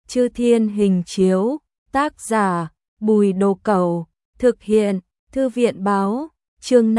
Chư Thiên Hình Chiếu, tác giả Bùi Đồ Cẩu, thực hiện Thư viện Báo, chương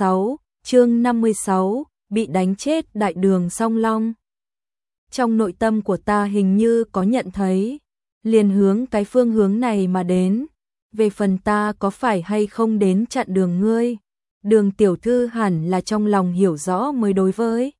56, bị đánh chết đại đường Song Long. Trong nội tâm của ta hình như có nhận thấy, liền hướng cái phương hướng này mà đến. Về phần ta có phải hay không đến chặn đường ngươi, Đường tiểu thư hẳn là trong lòng hiểu rõ mới đối với.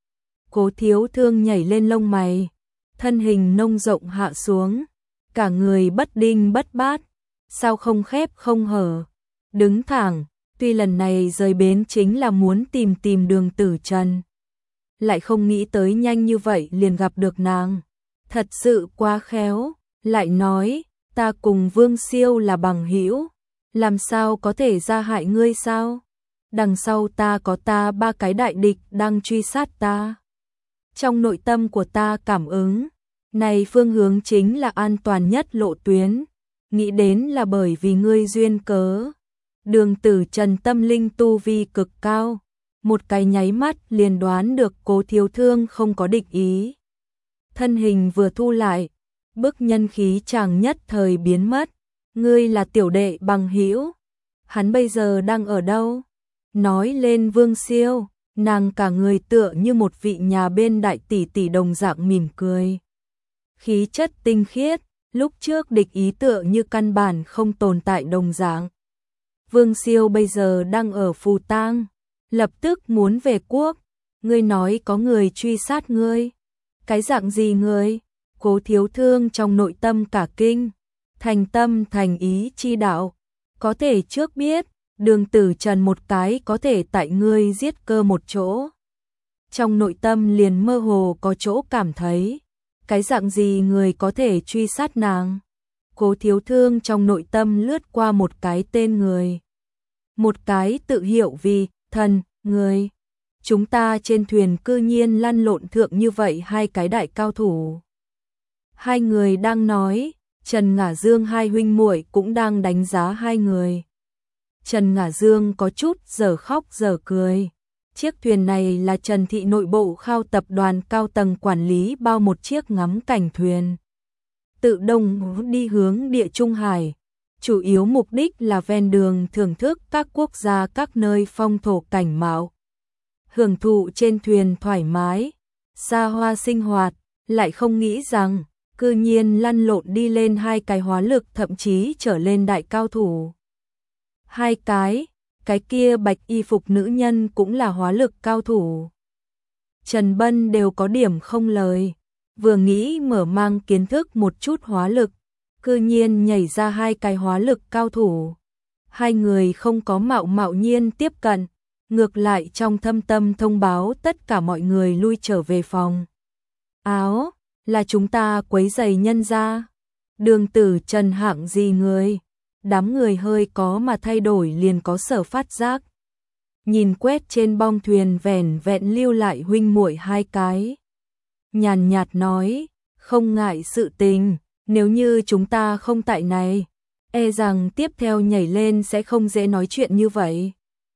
Cố Thiếu Thương nhảy lên lông mày, thân hình nông rộng hạ xuống, cả người bất đinh bất bát, sao không khép không hở, đứng thẳng. Tuy lần này rời bến chính là muốn tìm Đường Tử Trần, lại không nghĩ tới nhanh như vậy liền gặp được nàng, thật sự quá khéo. Lại nói, ta cùng Vương Siêu là bằng hữu, làm sao có thể ra hại ngươi sao? Đằng sau ta có ba cái đại địch đang truy sát ta. Trong nội tâm của ta cảm ứng, này phương hướng chính là an toàn nhất lộ tuyến, nghĩ đến là bởi vì ngươi duyên cớ. Đường Tử Trần tâm linh tu vi cực cao, một cái nháy mắt liền đoán được Cố Thiếu Thương không có địch ý. Thân hình vừa thu lại, bức nhân khí chàng nhất thời biến mất. Ngươi là tiểu đệ bằng hữu, hắn bây giờ đang ở đâu? Nói lên Vương Siêu, nàng cả người tựa như một vị nhà bên đại tỷ tỷ đồng dạng mỉm cười. Khí chất tinh khiết, lúc trước địch ý tựa như căn bản không tồn tại đồng dạng. Vương Siêu bây giờ đang ở Phù Tang, lập tức muốn về quốc. Ngươi nói có người truy sát ngươi. Cái dạng gì ngươi? Cố Thiếu Thương trong nội tâm cả kinh, thành tâm thành ý chi đạo, có thể trước biết, Đường Tử Trần một cái có thể tại ngươi giết cơ một chỗ. Trong nội tâm liền mơ hồ có chỗ cảm thấy, cái dạng gì người có thể truy sát nàng. Cố Thiếu Thương trong nội tâm lướt qua một cái tên người, một cái tự hiệu vì thần người. Chúng ta trên thuyền cư nhiên lăn lộn thượng như vậy hai cái đại cao thủ. Hai người đang nói, Trần Ngả Dương hai huynh muội cũng đang đánh giá hai người. Trần Ngả Dương có chút giờ khóc giờ cười. Chiếc thuyền này là Trần Thị nội bộ Khao tập đoàn cao tầng quản lý bao một chiếc ngắm cảnh thuyền, tự đông đi hướng Địa Trung Hải. Chủ yếu mục đích là ven đường thưởng thức các quốc gia các nơi phong thổ cảnh mạo, hưởng thụ trên thuyền thoải mái, xa hoa sinh hoạt. Lại không nghĩ rằng cư nhiên lăn lộn đi lên hai cái hóa lực thậm chí trở lên đại cao thủ. Hai cái kia bạch y phục nữ nhân cũng là hóa lực cao thủ. Trần Bân đều có điểm không lời, vừa nghĩ mở mang kiến thức một chút hóa lực, cư nhiên nhảy ra hai cái hóa lực cao thủ. Hai người không có mạo nhiên tiếp cận, ngược lại trong thâm tâm thông báo tất cả mọi người lui trở về phòng. Áo, là chúng ta quấy rầy nhân gia. Đường Tử Trần hạng gì người? Đám người hơi có mà thay đổi liền có sở phát giác. Nhìn quét trên bong thuyền vẻn vẹn lưu lại huynh muội hai cái, nhàn nhạt nói, không ngại sự tình, nếu như chúng ta không tại này, e rằng tiếp theo nhảy lên sẽ không dễ nói chuyện như vậy.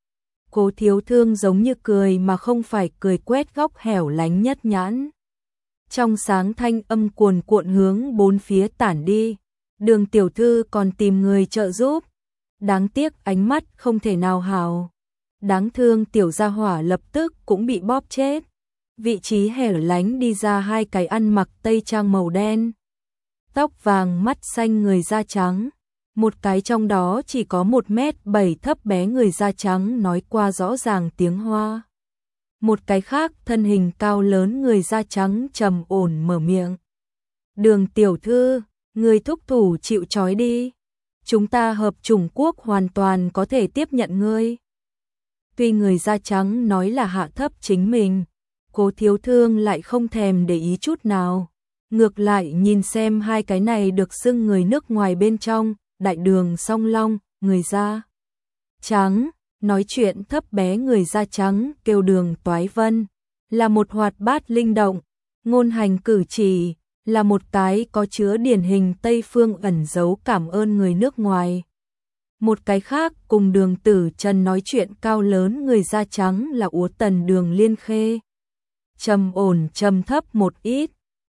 Cố Thiếu Thương giống như cười mà không phải cười, quét góc hẻo lánh nhất nhãn. Trong sáng thanh âm cuồn cuộn hướng bốn phía tản đi. Đường tiểu thư còn tìm người trợ giúp. Đáng tiếc ánh mắt không thể nào hào. Đáng thương tiểu gia hỏa lập tức cũng bị bóp chết. Vị trí hẻo lánh đi ra hai cái ăn mặc tây trang màu đen, tóc vàng mắt xanh người da trắng. Một cái trong đó chỉ có 1m7 thấp bé người da trắng nói qua rõ ràng tiếng Hoa. Một cái khác thân hình cao lớn người da trắng trầm ổn mở miệng. Đường tiểu thư, người thúc thủ chịu trói đi. Chúng ta hợp chủng quốc hoàn toàn có thể tiếp nhận ngươi. Tuy người da trắng nói là hạ thấp chính mình, Cố Thiếu Thương lại không thèm để ý chút nào. Ngược lại nhìn xem hai cái này được xưng người nước ngoài bên trong, đại đường Song Long, người da trắng. Nói chuyện thấp bé người da trắng kêu Đường Toái Vân, là một hoạt bát linh động, ngôn hành cử chỉ, là một cái có chứa điển hình Tây phương ẩn giấu cảm ơn người nước ngoài. Một cái khác cùng Đường Tử Trần nói chuyện cao lớn người da trắng là Úa Tần Đường Liên Khê. Trầm ổn trầm thấp một ít,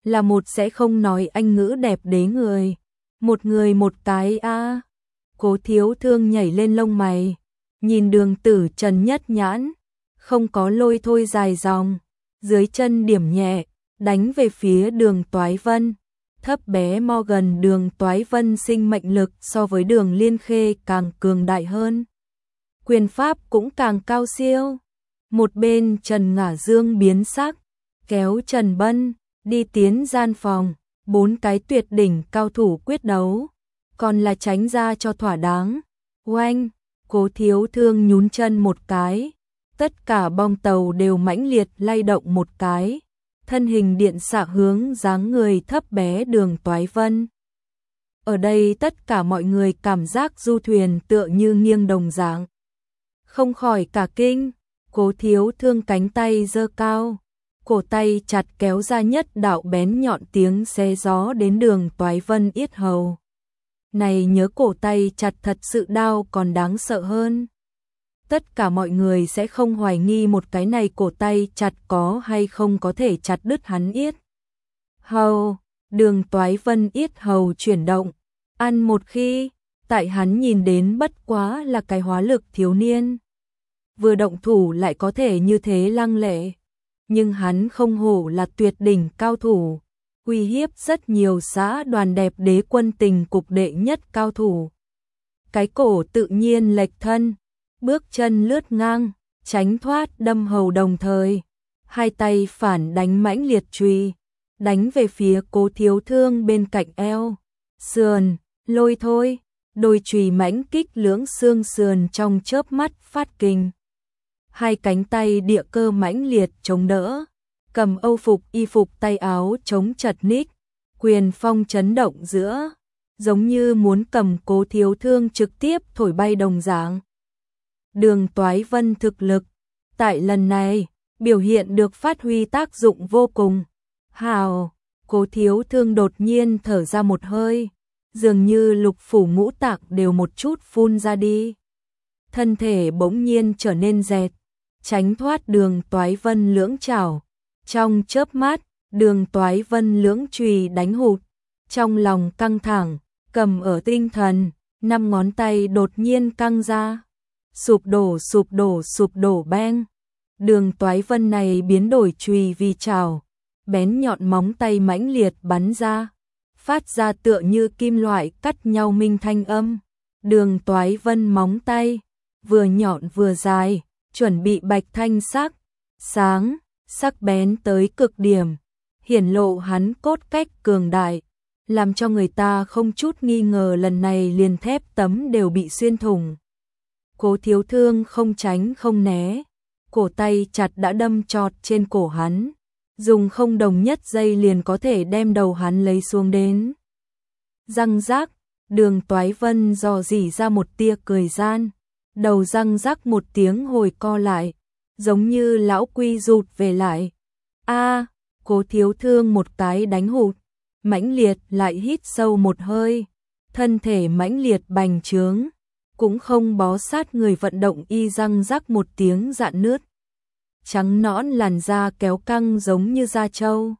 là một sẽ không nói Anh ngữ đẹp đế người. Một người một cái a. Cố Thiếu Thương nhảy lên lông mày, nhìn Đường Tử Trần nhất nhãn, không có lôi thôi dài dòng, dưới chân điểm nhẹ, đánh về phía Đường Toái Vân. Thấp bé Morgan Đường Toái Vân sinh mệnh lực so với Đường Liên Khê càng cường đại hơn. Quyền pháp cũng càng cao siêu. Một bên Trần Ngả Dương biến sắc, kéo Trần Bân đi tiến gian phòng, 4 cái tuyệt đỉnh cao thủ quyết đấu, còn là tránh ra cho thỏa đáng. Oanh, Cố Thiếu Thương nhún chân một cái, tất cả bong tàu đều mãnh liệt lay động một cái, thân hình điện xạ hướng dáng người thấp bé Đường Toái Vân. Ở đây tất cả mọi người cảm giác du thuyền tựa như nghiêng đồng dạng, không khỏi cả kinh. Cố Thiếu Thương cánh tay giơ cao, cổ tay chặt kéo ra nhất đạo bén nhọn tiếng xé gió đến Đường Toái Vân yết hầu. Này nhớ cổ tay chặt thật sự đau còn đáng sợ hơn. Tất cả mọi người sẽ không hoài nghi một cái này cổ tay chặt có hay không có thể chặt đứt hắn yết hầu. Đường Toái Vân yết hầu chuyển động, ăn một khi, tại hắn nhìn đến bất quá là cái hóa lực thiếu niên. Vừa động thủ lại có thể như thế lăng lệ, nhưng hắn không hổ là tuyệt đỉnh cao thủ, uy hiếp rất nhiều xã đoàn đẹp đế quân tình cục đệ nhất cao thủ. Cái cổ tự nhiên lệch thân, bước chân lướt ngang, tránh thoát đâm hầu đồng thời, hai tay phản đánh mãnh liệt chùy, đánh về phía Cố Thiếu Thương bên cạnh eo, sườn, lôi thôi, đôi chùy mãnh kích lưỡng xương sườn trong chớp mắt phát kinh. Hai cánh tay địa cơ mãnh liệt chống đỡ, cầm âu phục y phục tay áo chống chật ních, quyền phong chấn động giữa, giống như muốn cầm Cố Thiếu Thương trực tiếp thổi bay đồng dạng. Đường Toái Vân thực lực, tại lần này, biểu hiện được phát huy tác dụng vô cùng. Hào, Cố Thiếu Thương đột nhiên thở ra một hơi, dường như lục phủ ngũ tạng đều một chút phun ra đi. Thân thể bỗng nhiên trở nên dẹt, tránh thoát Đường Toái Vân lưỡng chảo. Trong chớp mắt, Đường Toái Vân lưỡng chùy đánh hụt, trong lòng căng thẳng, cầm ở tinh thần, 5 ngón tay đột nhiên căng ra. Sụp đổ beng. Đường Toái Vân này biến đổi chùy vì chảo, bén nhọn móng tay mãnh liệt bắn ra, phát ra tựa như kim loại cắt nhau minh thanh âm. Đường Toái Vân móng tay, vừa nhọn vừa dài, chuẩn bị bạch thanh sắc, sáng, sắc bén tới cực điểm, hiển lộ hắn cốt cách cường đại, làm cho người ta không chút nghi ngờ lần này liền thép tấm đều bị xuyên thủng. Cố Thiếu Thương không tránh không né, cổ tay chặt đã đâm chọt trên cổ hắn, dùng không đồng nhất giây liền có thể đem đầu hắn lấy xuống đến. Răng rác, Đường Toái Vân dò dỉ ra một tia cười gian, đầu răng rác một tiếng hồi co lại, giống như lão quy rụt về lại. A, Cố Thiếu Thương một cái đánh hụt, mãnh liệt lại hít sâu một hơi, thân thể mãnh liệt bành trướng, cũng không bó sát người vận động y răng rắc một tiếng rạn nứt. Trắng nõn làn da kéo căng giống như da trâu.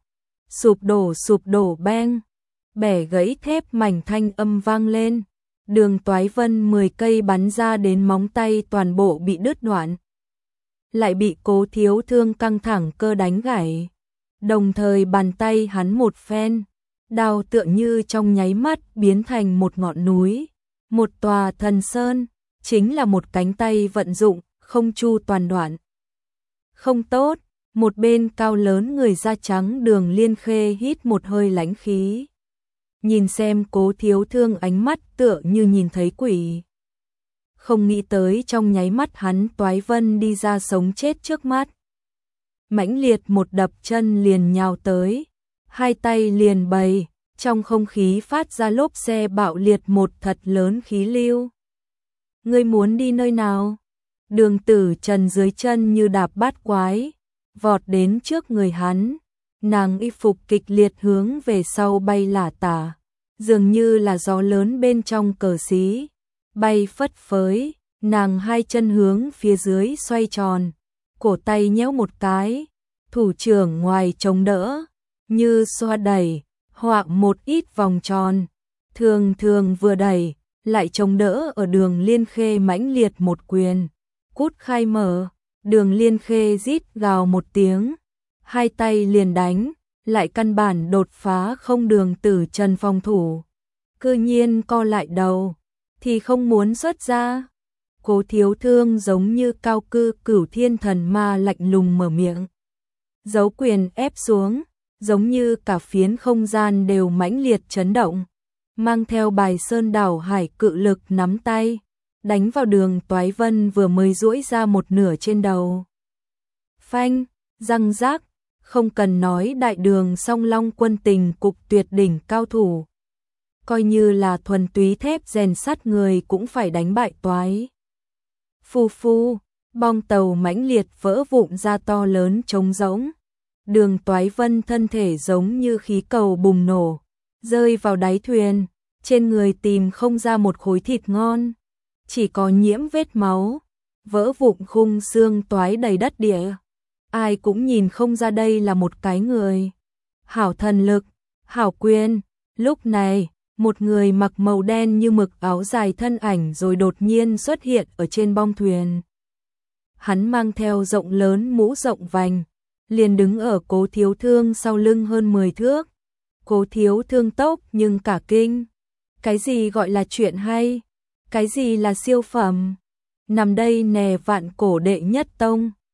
Sụp đổ beng, bẻ gãy thép mảnh thanh âm vang lên. Đường Toái Vân 10 cây bắn ra đến móng tay toàn bộ bị đứt đoạn. Lại bị Cố Thiếu Thương căng thẳng cơ đánh gãy. Đồng thời bàn tay hắn một phen, đao tựa như trong nháy mắt biến thành một ngọn núi. Một tòa thần sơn, chính là một cánh tay vận dụng, không chu toàn đoạn. Không tốt, một bên cao lớn người da trắng Đường Liên Khê hít một hơi lãnh khí. Nhìn xem Cố Thiếu Thương ánh mắt tựa như nhìn thấy quỷ. Không nghĩ tới trong nháy mắt hắn Toái Vân đi ra sống chết trước mắt. Mãnh liệt một đập chân liền nhào tới, hai tay liền bày. Trong không khí phát ra lốp xe bạo liệt một thật lớn khí lưu. Ngươi muốn đi nơi nào? Đường Tử Trần dưới chân như đạp bát quái, vọt đến trước người hắn. Nàng y phục kịch liệt hướng về sau bay lả tả, dường như là gió lớn bên trong cờ xí, bay phất phới. Nàng hai chân hướng phía dưới xoay tròn, cổ tay nhéo một cái, thủ trưởng ngoài chống đỡ. như xoa đẩy, hoặc một ít vòng tròn, thường thường vừa đẩy, lại chống đỡ ở Đường Liên Khê mãnh liệt một quyền, cút khai mở, Đường Liên Khê rít gào một tiếng, hai tay liền đánh, lại căn bản đột phá không Đường Tử Trần phòng thủ, cư nhiên co lại đầu, thì không muốn xuất ra. Cố Thiếu Thương giống như cao cư cửu thiên thần ma lạnh lùng mở miệng, giấu quyền ép xuống, giống như cả phiến không gian đều mãnh liệt chấn động, mang theo bài sơn đảo hải cự lực nắm tay, đánh vào Đường Toái Vân vừa mới duỗi ra một nửa trên đầu. Phanh, răng rác, không cần nói đại đường song long quân tình cục tuyệt đỉnh cao thủ. Coi như là thuần túy thép rèn sắt người cũng phải đánh bại Toái. Phù phù, bong tàu mãnh liệt vỡ vụn ra to lớn trống rỗng. Đường Toái Vân thân thể giống như khí cầu bùng nổ, rơi vào đáy thuyền, trên người tìm không ra một khối thịt ngon, chỉ có nhiễm vết máu, vỡ vụn khung xương toái đầy đất địa. Ai cũng nhìn không ra đây là một cái người. Hảo thần lực, hảo quyền. Lúc này, một người mặc màu đen như mực áo dài thân ảnh rồi đột nhiên xuất hiện ở trên bong thuyền. Hắn mang theo rộng lớn mũ rộng vành, liền đứng ở Cố Thiếu Thương sau lưng hơn 10 thước. Cố Thiếu Thương tốc nhưng cả kinh. Cái gì gọi là chuyện hay? Cái gì là siêu phẩm? Nằm đây nè Vạn Cổ đệ nhất tông,